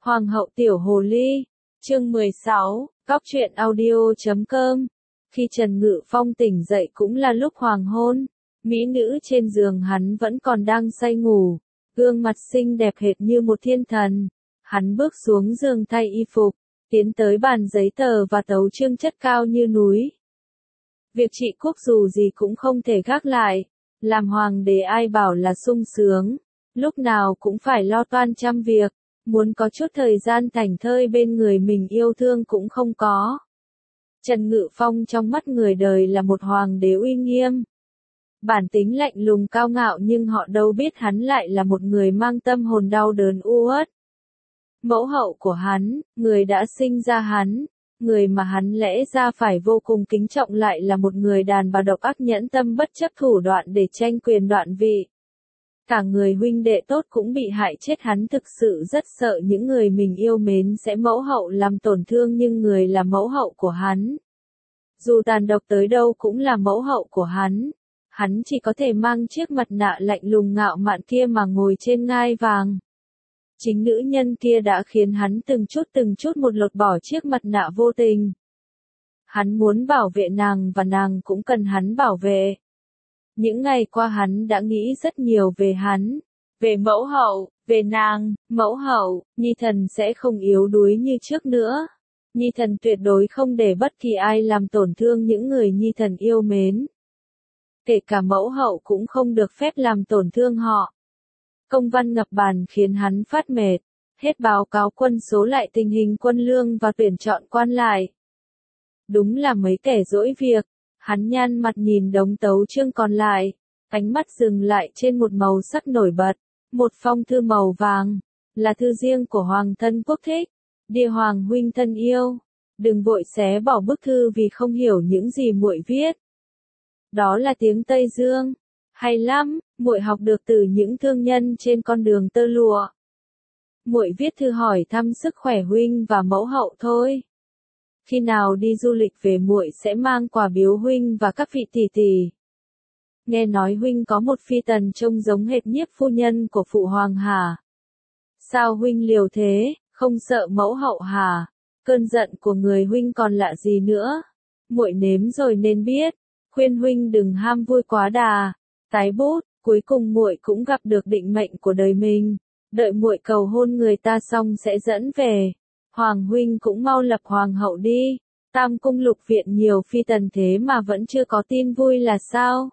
Hoàng hậu tiểu hồ ly, chương 16, cóc truyện audio.com. Khi Trần Ngự Phong tỉnh dậy cũng là lúc hoàng hôn, mỹ nữ trên giường hắn vẫn còn đang say ngủ, gương mặt xinh đẹp hệt như một thiên thần. Hắn bước xuống giường thay y phục, tiến tới bàn giấy tờ và tấu chương chất cao như núi. Việc trị quốc dù gì cũng không thể gác lại, làm hoàng đế ai bảo là sung sướng, lúc nào cũng phải lo toan trăm việc, muốn có chút thời gian thảnh thơi bên người mình yêu thương cũng không có. Trần Ngự Phong trong mắt người đời là một hoàng đế uy nghiêm. Bản tính lạnh lùng cao ngạo nhưng họ đâu biết hắn lại là một người mang tâm hồn đau đớn u uất. Mẫu hậu của hắn, người đã sinh ra hắn, người mà hắn lẽ ra phải vô cùng kính trọng lại là một người đàn bà độc ác nhẫn tâm bất chấp thủ đoạn để tranh quyền đoạn vị. Cả người huynh đệ tốt cũng bị hại chết, hắn thực sự rất sợ những người mình yêu mến sẽ mẫu hậu làm tổn thương, nhưng người là mẫu hậu của hắn. Dù tàn độc tới đâu cũng là mẫu hậu của hắn. Hắn chỉ có thể mang chiếc mặt nạ lạnh lùng ngạo mạn kia mà ngồi trên ngai vàng. Chính nữ nhân kia đã khiến hắn từng chút một lột bỏ chiếc mặt nạ vô tình. Hắn muốn bảo vệ nàng và nàng cũng cần hắn bảo vệ. Những ngày qua hắn đã nghĩ rất nhiều về hắn, về mẫu hậu, về nàng. Mẫu hậu, Nhi thần sẽ không yếu đuối như trước nữa. Nhi thần tuyệt đối không để bất kỳ ai làm tổn thương những người Nhi thần yêu mến. Kể cả mẫu hậu cũng không được phép làm tổn thương họ. Công văn ngập bàn khiến hắn phát mệt, hết báo cáo quân số lại tình hình quân lương và tuyển chọn quan lại. Đúng là mấy kẻ dỗi việc, hắn nhăn mặt nhìn đống tấu chương còn lại, ánh mắt dừng lại trên một màu sắc nổi bật, một phong thư màu vàng, là thư riêng của Hoàng thân quốc thích. Địa Hoàng huynh thân yêu, đừng vội xé bỏ bức thư vì không hiểu những gì muội viết. Đó là tiếng Tây Dương, hay lắm, muội học được từ những thương nhân trên con đường tơ lụa. Muội viết thư hỏi thăm sức khỏe huynh và mẫu hậu thôi. Khi nào đi du lịch về muội sẽ mang quà biếu huynh và các vị tỷ tỷ. Nghe nói huynh có một phi tần trông giống hệt nhiếp phu nhân của phụ hoàng hả? Sao huynh liều thế, không sợ mẫu hậu hả? Cơn giận của người huynh còn lạ gì nữa? Muội nếm rồi nên biết, khuyên huynh đừng ham vui quá đà. Tái bút, cuối cùng muội cũng gặp được định mệnh của đời mình. Đợi muội cầu hôn người ta xong sẽ dẫn về. Hoàng huynh cũng mau lập hoàng hậu đi. Tam cung lục viện nhiều phi tần thế mà vẫn chưa có tin vui là sao?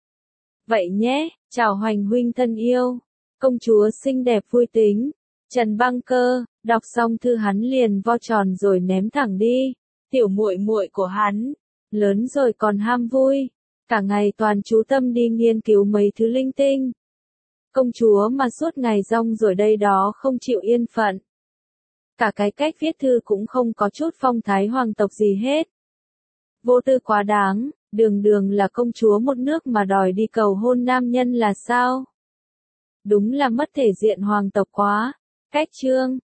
Vậy nhé, chào Hoành huynh thân yêu. Công chúa xinh đẹp vui tính. Trần Băng Cơ, đọc xong thư hắn liền vo tròn rồi ném thẳng đi. Tiểu muội muội của hắn, lớn rồi còn ham vui. Cả ngày toàn chú tâm đi nghiên cứu mấy thứ linh tinh. Công chúa mà suốt ngày rong rồi đây đó không chịu yên phận. Cả cái cách viết thư cũng không có chút phong thái hoàng tộc gì hết. Vô tư quá đáng, đường đường là công chúa một nước mà đòi đi cầu hôn nam nhân là sao? Đúng là mất thể diện hoàng tộc quá. Cách chương,